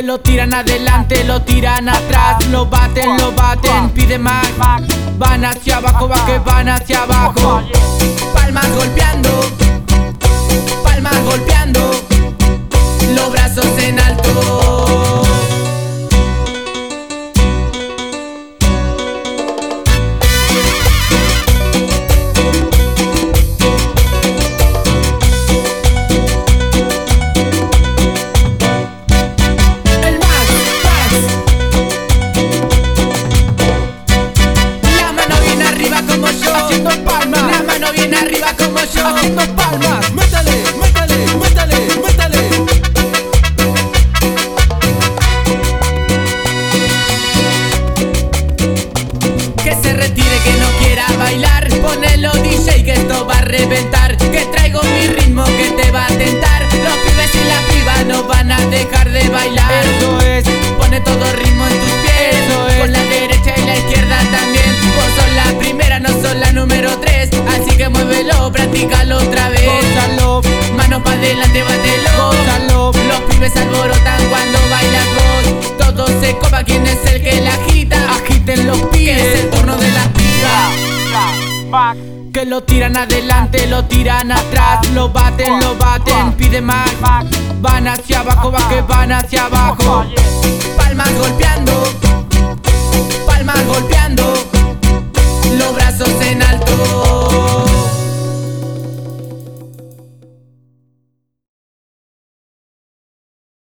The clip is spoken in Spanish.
Que lo tiran adelante, lo tiran atrás, lo baten, pide más. Van hacia abajo, va que van hacia abajo. Palmas golpeando, los brazos en alto. Bien arriba como yo, haciendo palmas. Métale. Que se retire, que no quiera bailar. Ponelo DJ, que esto va a reventar. Que traigo mi ritmo que te va a tentar. Los pibes y las pibas no van a dejar de bailar. Eso es, pone todo ritmo en tus pies. Eso es, con la derecha y la izquierda también. Vos sos la primera, no sos la número 3. Así que muévelo, practícalo otra vez. gózalo, Mano pa' adelante, bátelo. gózalo. Los pibes alborotan cuando bailas vos. Todo se copa, ¿quién es el que la agita? Agiten los Que pies. es el turno de la piba. Que lo tiran adelante, lo tiran atrás, lo baten, pide más. Van hacia abajo, va que van hacia abajo.